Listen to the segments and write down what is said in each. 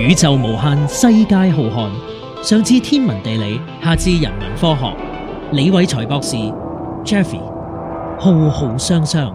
宇宙無限，世界浩瀚。上至天文地理，下至人文科學，李偉才博士 Jeffrey 浩浩湯湯。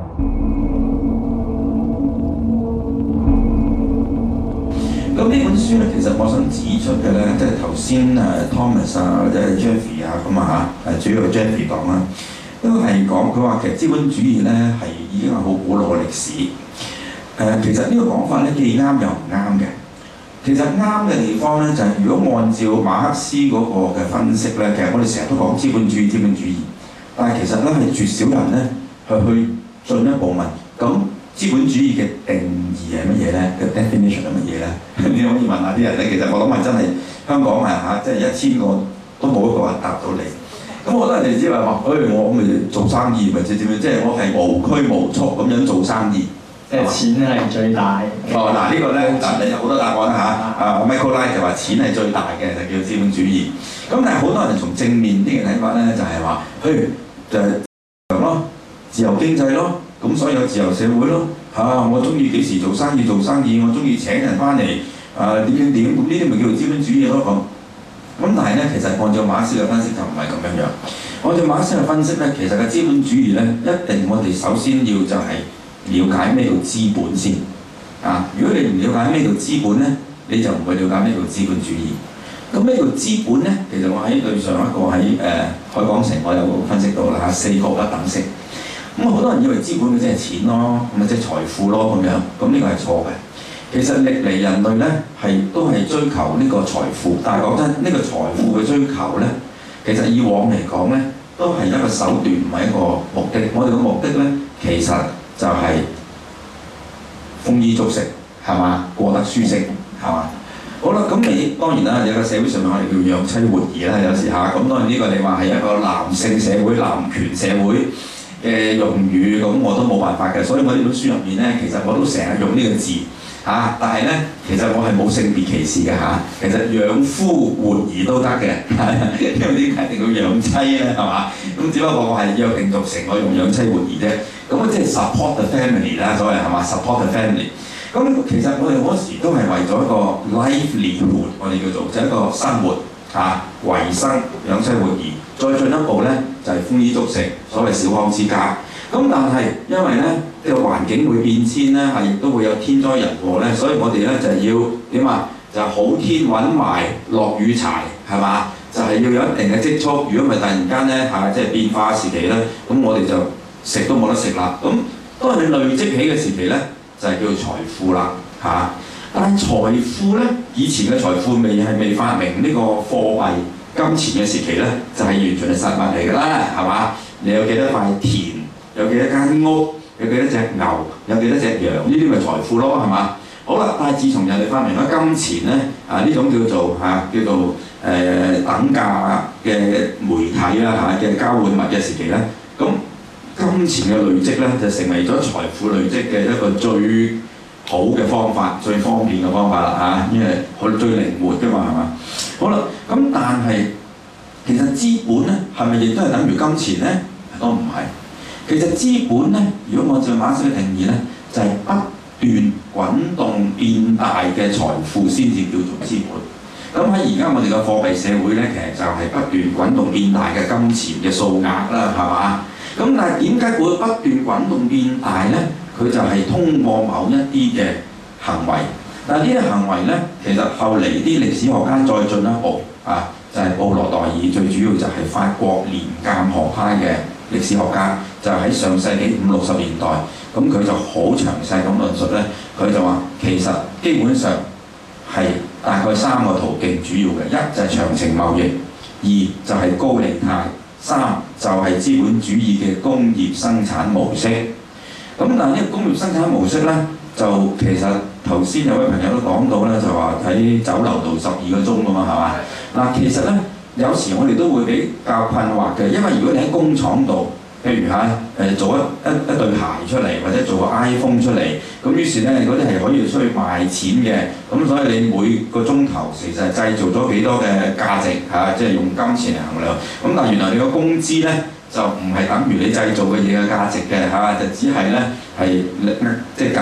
咁呢本書咧，其實我想指出嘅咧，即係頭先Thomas 啊，或者係 Jeffrey 啊咁啊嚇，主要係 Jeffrey 講啦，都係講佢話其實資本主義咧係已經係好古老嘅歷史。其實呢個講法咧既啱又唔啱嘅。其實啱嘅地方咧就係、是、如果按照馬克思嗰個嘅分析咧，其實我哋成日都講資本主義，但係其實咧係絕少人咧去進一步問咁。資本主義嘅定義係乜嘢咧？嘅 definition 係乜嘢咧？你可以問下啲人咧。其實我諗係真係香港係嚇，即係1000個都冇一個人答到你。咁好多人哋知話我咪做生意咪即係點樣？即係我係無拘無束咁樣做生意。 即係錢係最大。 嗱呢個咧，你有好多答案嚇。Michael Knight 就話錢係最大嘅，就叫資本主義。咁但係好多人從正面啲嘅睇法咧，就係話，就係咯，自由經濟咯。咁所以有自由社會咯，我中意幾時做生意，我中意請人翻嚟，點，咁呢啲咪叫做資本主義咯咁。但係咧，其實按照馬克思嘅分析就唔係咁樣。按照馬克思嘅分析咧，其實嘅資本主義咧，一定我哋首先要就係了解咩叫資本先。如果你唔了解咩叫資本咧，你就唔會了解咩叫資本主義。咁咩叫資本咧？其實我喺對上一個喺海港城我有分析到啦4個不等式。咁好多人以為資本嘅即係錢咯，咁咪即係財富咯咁樣，咁呢個係錯嘅。其實歷嚟人類咧都係追求呢個財富，但係講真，呢個財富嘅追求咧，其實以往嚟講咧都係一個手段，唔係一個目的。我哋嘅目的咧，其實就係豐衣足食，係嘛？過得舒適，係嘛？好啦，咁你當然啦，有個社會上面我哋叫養妻活兒啦，有時嚇。咁當然呢個你話係一個男性社會、男權社會嘅用語，咁我都冇辦法嘅，所以我呢本書入面咧，其實我都成日用呢個字但係咧，其實我係冇性別歧視嘅其實養夫活兒都得嘅，因為點解一定要養妻咧？係嘛？咁只不過我係約定俗成，我用養妻活兒啫。咁即係 support the family 啦，所謂係嘛 support the family。咁其實我哋嗰時都係為咗一個 livelihood， 我哋叫做就係一個生活維生養妻活兒。再進一步咧，就係豐衣足食，所謂小康之家。咁但係因為咧呢個環境會變遷咧，亦都會有天災人禍咧，所以我哋咧就係要點就係好天揾埋落雨柴，係嘛？就係要有一定嘅積蓄。如果唔係突然間咧即係變化時期咧，咁我哋就食都冇得食啦。咁當你累積起嘅時期咧，就係叫做財富啦但係財富咧，以前嘅財富未發明呢個貨幣金錢嘅時期咧，就係完全係實物嚟㗎啦，係嘛？你有幾多塊田，有幾多間屋，有幾多隻牛，有幾多隻羊，呢啲咪財富咯，係嘛？好啦，但係自從人哋發明咗金錢咧，呢種叫做等價嘅媒體啦嘅交換物嘅時期咧，咁金錢嘅累積咧就成為咗財富累積嘅一個最好嘅方法，最方便嘅方法啦因為最靈活㗎嘛，係嘛？好啦，咁但係其實資本咧係咪亦都係等於金錢咧？都唔係。其實資本咧，如果按照馬克思嘅定義咧，就係不斷滾動變大嘅財富先至叫做資本。咁喺而家我哋嘅貨幣社會咧，其實就係不斷滾動變大嘅金錢嘅數額啦，係嘛？咁但係點解會不斷滾動變大咧？佢就係通過某一啲嘅行為。但係呢啲行為咧，其實後嚟啲歷史學家再進一步就係布羅代爾，最主要就係法國連鑑學派嘅歷史學家，就喺上世紀50、60年代，咁佢就好詳細咁論述咧。佢就話其實基本上係大概3個途徑主要嘅，一就係長程貿易，二就係高利貸，三就係資本主義嘅工業生產模式。咁但係呢個工業生產模式咧，就其實頭先有位朋友都講到咧，就話喺酒樓度12個鐘㗎嘛，係嘛？嗱，其實咧有時我哋都會比較困惑嘅，因為如果你喺工廠度，譬如做一對鞋出嚟，或者做個 iPhone 出嚟，咁於是咧嗰啲係可以出去賣錢嘅，咁所以你每個鐘頭其實製造咗幾多嘅價值即係用金錢嚟衡量。咁但係原來你個工資咧，就唔係等於你製造嘅嘢嘅價值嘅就只係咧係即係僅僅係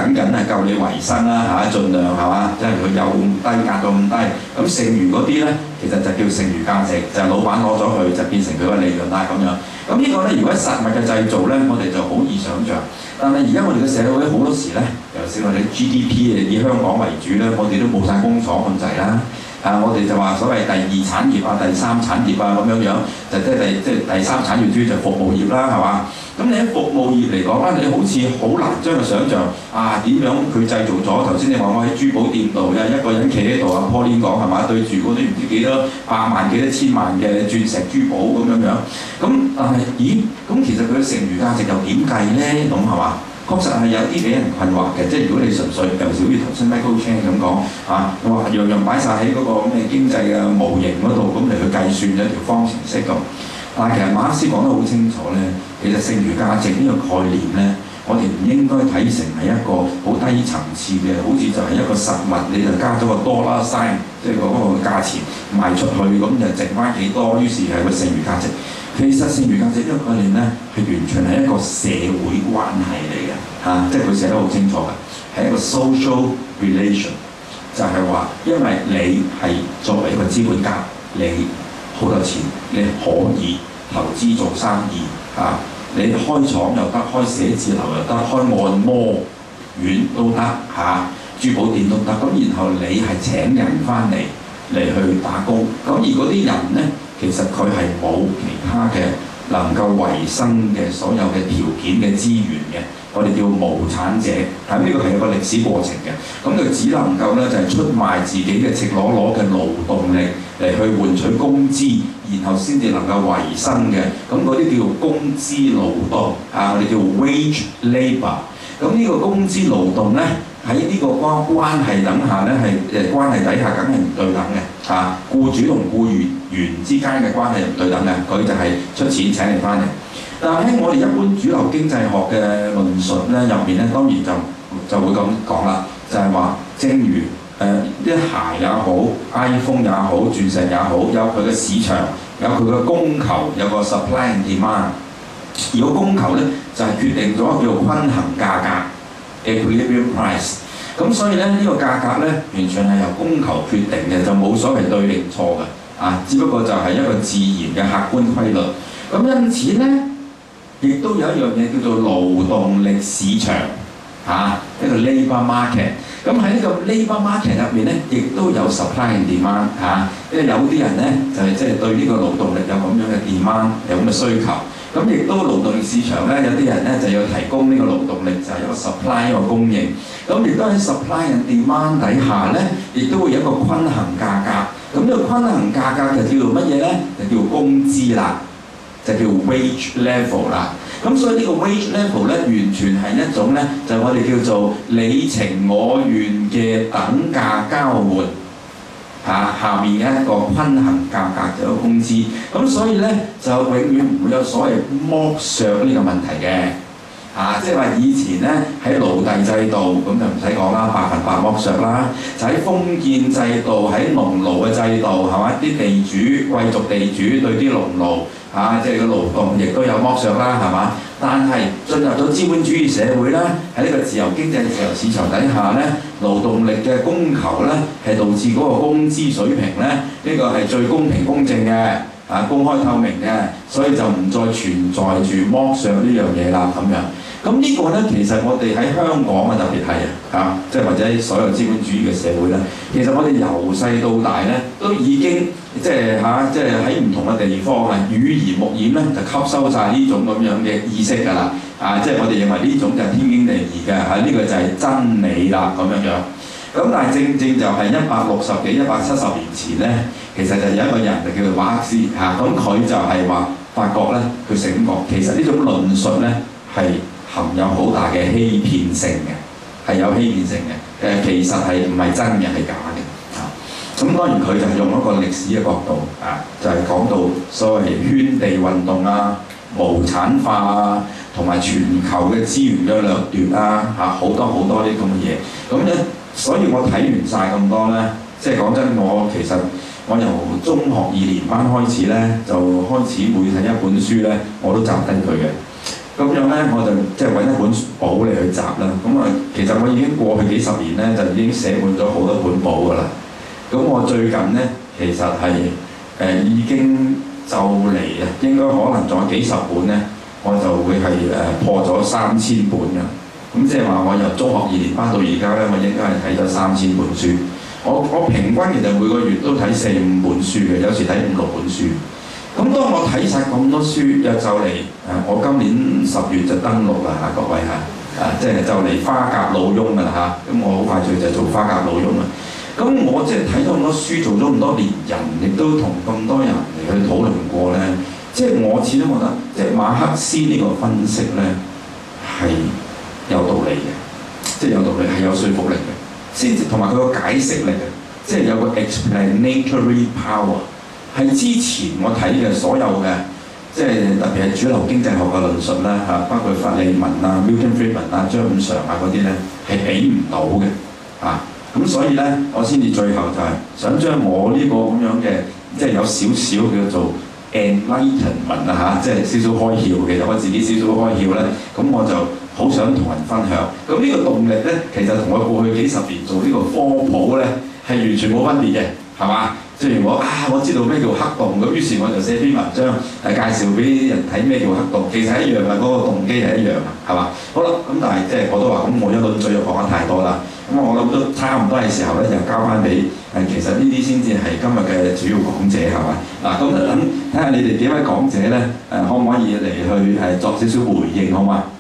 係夠你維生啦嚇，盡量係嘛，即係佢有咁低壓到咁低。咁剩餘嗰啲咧，其實就叫剩餘價值，就係老闆攞咗去就變成佢嘅利潤啦咁樣。咁呢個咧，如果喺實物嘅製造咧，我哋就好易想像。但係而家我哋嘅社會好多時咧，尤其是我哋 GDP 以香港為主咧，我哋都冇晒工廠咁滯啦。我哋就話所謂第二產業啊、第三產業啊咁樣，就即係第三產業主要就服務業啦，係嘛？咁你喺服務業嚟講咧，你好似好難將佢想像點樣佢製造咗。頭先你話我喺珠寶店度一個人企喺度Pauline講係嘛，對住嗰啲唔知幾多百萬幾多千萬嘅鑽石珠寶咁樣。咁但係咁其實佢嘅剩餘價值又點計咧？咁係嘛？確實係有啲俾人困惑嘅，即係如果你純粹尤其是好似頭先 Michael Chan 咁講我話樣樣擺晒喺嗰個咩經濟嘅模型嗰度，咁嚟去計算一條方程式咁。但係其實馬克思講得好清楚咧，其實剩餘價值呢個概念咧，我哋唔應該睇成係一個好低層次嘅，好似就係一個實物，你就加咗個dollar sign，即係嗰個價錢賣出去，咁就剩翻幾多，於是係個剩餘價值。其實剩餘價值呢個概念咧，係完全係一個社會關係嚟嘅即係佢寫得好清楚嘅，係一個 social relation， 就係話因為你係作為一個資本家，你好多錢，你可以投資做生意你開廠又得，開寫字樓又得，開按摩院都得珠寶店都得。咁然後你係請人翻嚟去打工，咁而嗰啲人咧，其實佢係冇其他嘅能夠維生嘅所有嘅條件嘅資源嘅，我哋叫無產者。呢個係一個歷史過程嘅，咁佢只能夠咧就係出賣自己嘅赤裸裸嘅勞動力嚟去換取工資，然後先至能夠維生嘅。咁嗰啲叫工資勞動我哋叫 wage labour。咁呢個工資勞動咧，喺呢個關係等下咧，係關係底下梗係唔對等嘅僱主同僱員之間嘅關係唔對等嘅，佢就係出錢請你翻嚟。但係喺我哋一般主流經濟學嘅論述咧入面咧，當然就會咁講啦，就係話，正如啲鞋也好、iPhone 也好、鑽石也好，有佢嘅市場，有佢嘅供求，有個 supply and demand。而個供求咧就係決定咗叫做均衡價格 （equilibrium price）。咁所以咧呢個價格咧完全係由供求決定嘅，就冇所謂對定錯嘅只不過就係一個自然嘅客觀規律。咁因此咧，亦都有一樣嘢叫做勞動力市場一個 labour market。咁喺呢個 labour market 入面咧，亦都有 supply and demand 因為有啲人咧就係即係對呢個勞動力有咁樣嘅 demand， 有咁嘅需求。咁亦都勞動力市場咧，有啲人咧就要提供呢個勞動力，就係一個 supply 一個供應。咁亦都喺 supply and demand 底下咧，亦都會有一個均衡價格。咁呢個均衡價格就叫做乜嘢咧？就叫工資啦，就叫 wage level 啦。咁所以呢個 wage level 咧，完全係一種咧，就我哋叫做你情我願嘅等價交換。下面嘅一個均衡價格就有工資，咁所以咧就永遠唔會有所謂剝削呢個問題嘅，即係話以前咧喺奴隸制度咁就唔使講啦，百分百剝削啦，就喺封建制度、喺農奴嘅制度係嘛，啲地主貴族地主對啲農奴即係個勞動亦都有剝削啦係嘛。但係進入咗資本主義社會咧，喺呢個自由經濟、自由市場底下咧，勞動力嘅供求咧係導致嗰個工資水平咧，呢個係最公平公正嘅公開透明嘅，所以就唔再存在住剝削呢樣嘢啦咁樣。咁呢個咧其實我哋喺香港特別係即係或者所有資本主義嘅社會咧，其實我哋由細到大咧都已經即係喺唔同嘅地方耳濡目染咧就吸收晒呢種咁樣嘅意識㗎啦。即係我哋認為呢種就係天經地義嘅呢個就係真理啦咁樣。咁但係正就係160幾、170年前咧，其實就有一個人就叫做馬克思咁佢就係話發覺咧，佢醒覺其實呢種論述咧係含有好大嘅欺騙性嘅，係有欺騙性嘅。其實係唔係真嘅，係假嘅。咁當然佢就係用一個歷史嘅角度就係講到所謂圈地運動無產化同埋全球嘅資源嘅掠奪好多呢咁嘅嘢。咁咧，所以我睇完晒咁多咧，即係講真，其實我由中學2年班開始咧，就開始每睇一本書咧，我都摘低佢嘅。 咁樣咧我就即係揾一本簿嚟去集啦。咁啊，其實我已經過去幾十年咧，就已經寫滿咗好多本簿㗎啦。咁我最近咧其實係已經就嚟啊，應該可能仲有幾十本咧，我就會係破咗3000本㗎。咁即係話我由中學2年班到而家咧，我應該係睇咗3000本書。我平均其實每個月都睇4、5本書嘅，有時睇5、6本書。咁當我睇晒咁多書，又就嚟我今年10月就登陸啦嚇，各位嚇，即係就嚟花甲老翁啦嚇。咁我好快脆就做花甲老翁啦。咁我即係睇咗咁多書，做咗咁多年人，亦都同咁多人嚟去討論過咧。即係我始終覺得，即係馬克思呢個分析咧係有道理嘅，即係有道理係有說服力嘅，先至同埋佢個解釋力嘅，即係有個 explanatory power。係之前我睇嘅所有嘅，即係特別係主流經濟學嘅論述啦嚇，包括法利文啊、Milton Friedman 啊、張五常啊嗰啲咧，係比唔到嘅嚇。咁所以咧，我先至最後就係想將我呢個咁樣嘅，即係有少少叫做 enlightenment 啊嚇，即係少少開竅。其實我自己少少開竅咧，咁我就好想同人分享。咁呢個動力咧，其實同我過去幾十年做呢個科普咧，係完全冇分別嘅，係嘛？雖然我知道咩叫黑洞，咁於是我就寫篇文章介紹俾人睇咩叫黑洞，其實係一樣嘅，嗰個動機係一樣嘅，係嘛？好啦，咁但係即係我都話咁，我一輪嘴又講得太多啦，咁我諗都差唔多係時候咧，就交翻俾其實呢啲先至係今日嘅主要講者，係嘛？嗱，咁就等睇下你哋幾位講者咧，可唔可以嚟去作少少回應，好嘛？